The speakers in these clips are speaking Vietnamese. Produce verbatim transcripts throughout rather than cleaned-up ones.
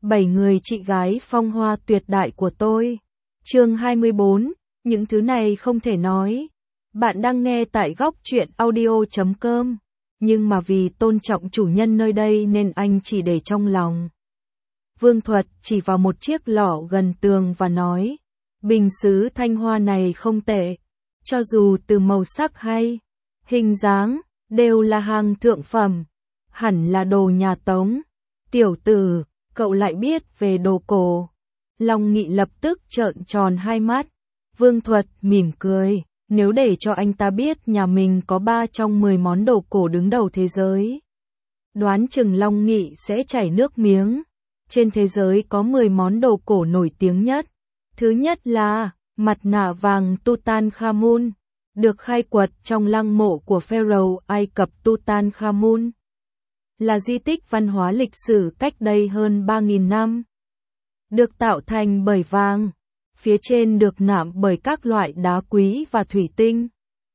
Bảy người chị gái phong hoa tuyệt đại của tôi. Chương hai mươi bốn, những thứ này không thể nói. Bạn đang nghe tại góc truyện audio chấm com, nhưng mà vì tôn trọng chủ nhân nơi đây nên anh chỉ để trong lòng. Vương Thuật chỉ vào một chiếc lọ gần tường và nói, bình sứ thanh hoa này không tệ, cho dù từ màu sắc hay hình dáng, đều là hàng thượng phẩm, hẳn là đồ nhà Tống. Tiểu tử, cậu lại biết về đồ cổ. Long Nghị lập tức trợn tròn hai mắt. Vương Thuật mỉm cười, nếu để cho anh ta biết nhà mình có ba trong mười món đồ cổ đứng đầu thế giới, đoán chừng Long Nghị sẽ chảy nước miếng. Trên thế giới có mười món đồ cổ nổi tiếng nhất. Thứ nhất là mặt nạ vàng Tutankhamun, được khai quật trong lăng mộ của Pharaoh Ai Cập Tutankhamun, là di tích văn hóa lịch sử cách đây hơn ba nghìn năm. Được tạo thành bởi vàng, phía trên được nạm bởi các loại đá quý và thủy tinh.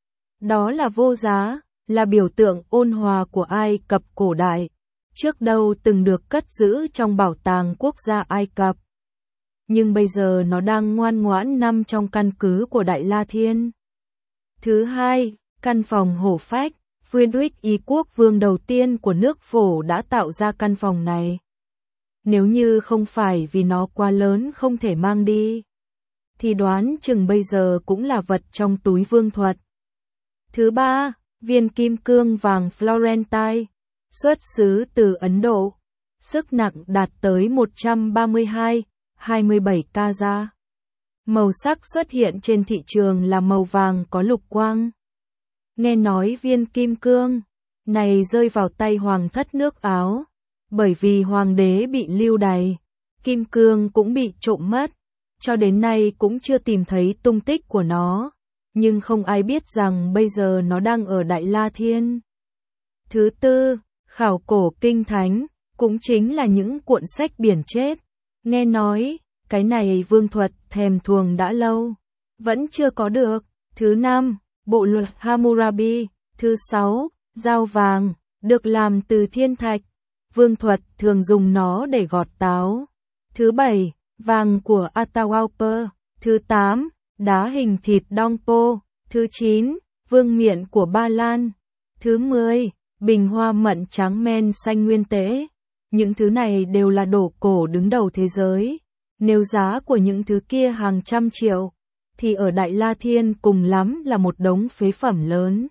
Đó là vô giá, là biểu tượng ôn hòa của Ai Cập cổ đại, trước đâu từng được cất giữ trong bảo tàng quốc gia Ai Cập. Nhưng bây giờ nó đang ngoan ngoãn nằm trong căn cứ của Đại La Thiên. Thứ hai, căn phòng hổ phách. Friedrich I quốc vương đầu tiên của nước Phổ đã tạo ra căn phòng này. Nếu như không phải vì nó quá lớn không thể mang đi, thì đoán chừng bây giờ cũng là vật trong túi Vương Thuật. Thứ ba, viên kim cương vàng Florentine, xuất xứ từ Ấn Độ, sức nặng đạt tới một trăm ba mươi hai phẩy hai mươi bảy carat. Màu sắc xuất hiện trên thị trường là màu vàng có lục quang. Nghe nói viên kim cương này rơi vào tay hoàng thất nước Áo, bởi vì hoàng đế bị lưu đày, kim cương cũng bị trộm mất, cho đến nay cũng chưa tìm thấy tung tích của nó, nhưng không ai biết rằng bây giờ nó đang ở Đại La Thiên. Thứ tư, khảo cổ kinh thánh, cũng chính là những cuộn sách biển chết. Nghe nói, cái này Vương Thuật thèm thuồng đã lâu, vẫn chưa có được. Thứ năm, bộ luật Hammurabi. Thứ sáu, dao vàng, được làm từ thiên thạch. Vương Thuật thường dùng nó để gọt táo. Thứ bảy, vàng của Atahualpa. Thứ tám, đá hình thịt Dongpo. Thứ chín, vương miện của Ba Lan. Thứ mười, bình hoa mận trắng men xanh nguyên tế. Những thứ này đều là đồ cổ đứng đầu thế giới. Nếu giá của những thứ kia hàng trăm triệu, thì ở Đại La Thiên cùng lắm là một đống phế phẩm lớn.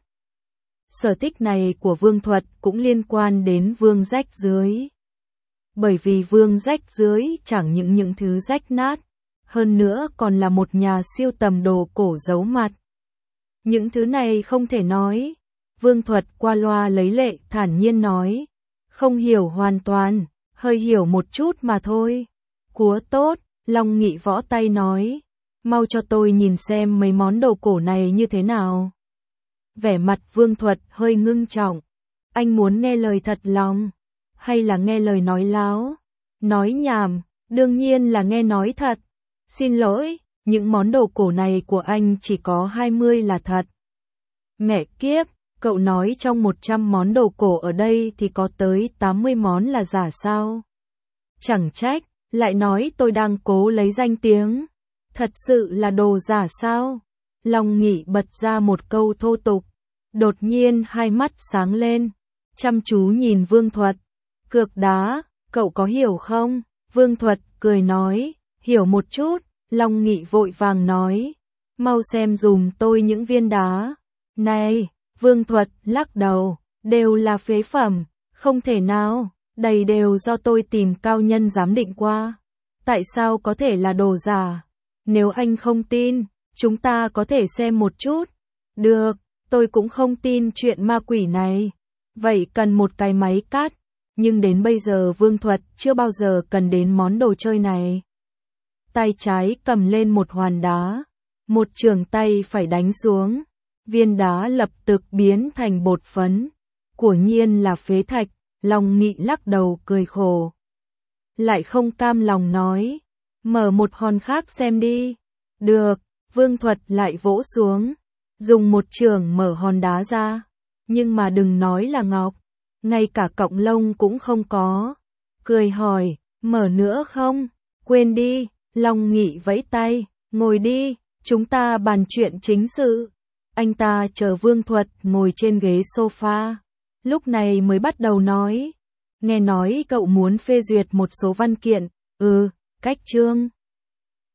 Sở thích này của Vương Thuật cũng liên quan đến Vương Rách Rưới. Bởi vì Vương Rách Rưới chẳng những những thứ rách nát, hơn nữa còn là một nhà siêu tầm đồ cổ giấu mặt. Những thứ này không thể nói. Vương Thuật qua loa lấy lệ thản nhiên nói, không hiểu hoàn toàn, hơi hiểu một chút mà thôi. Cúa tốt, Long Nghị võ tay nói, mau cho tôi nhìn xem mấy món đồ cổ này như thế nào. Vẻ mặt Vương Thuật hơi ngưng trọng. Anh muốn nghe lời thật lòng, hay là nghe lời nói láo? Nói nhảm, đương nhiên là nghe nói thật. Xin lỗi, những món đồ cổ này của anh chỉ có hai mươi là thật. Mẹ kiếp, cậu nói trong một trăm món đồ cổ ở đây thì có tới tám mươi món là giả sao? Chẳng trách, lại nói tôi đang cố lấy danh tiếng. Thật sự là đồ giả sao? Long Nghị bật ra một câu thô tục. Đột nhiên hai mắt sáng lên, chăm chú nhìn Vương Thuật. Cược đá, cậu có hiểu không? Vương Thuật cười nói, hiểu một chút. Long Nghị vội vàng nói, mau xem dùm tôi những viên đá. Này, Vương Thuật lắc đầu, đều là phế phẩm, không thể nào, đầy đều do tôi tìm cao nhân giám định qua. Tại sao có thể là đồ giả? Nếu anh không tin, chúng ta có thể xem một chút. Được, tôi cũng không tin chuyện ma quỷ này. Vậy cần một cái máy cắt, nhưng đến bây giờ Vương Thuật chưa bao giờ cần đến món đồ chơi này. Tay trái cầm lên một hoàn đá, một trường tay phải đánh xuống, viên đá lập tức biến thành bột phấn. Quả nhiên là phế thạch. Long Nghị lắc đầu cười khổ, lại không cam lòng nói, mở một hòn khác xem đi. Được, Vương Thuật lại vỗ xuống, dùng một chưởng mở hòn đá ra, nhưng mà đừng nói là ngọc, ngay cả cọng lông cũng không có. Cười hỏi, Mở nữa không? Quên đi, Long Nghị vẫy tay, ngồi đi, chúng ta bàn chuyện chính sự. Anh ta chờ Vương Thuật ngồi trên ghế sofa, lúc này mới bắt đầu nói. Nghe nói cậu muốn phê duyệt một số văn kiện, ừ, cách chương.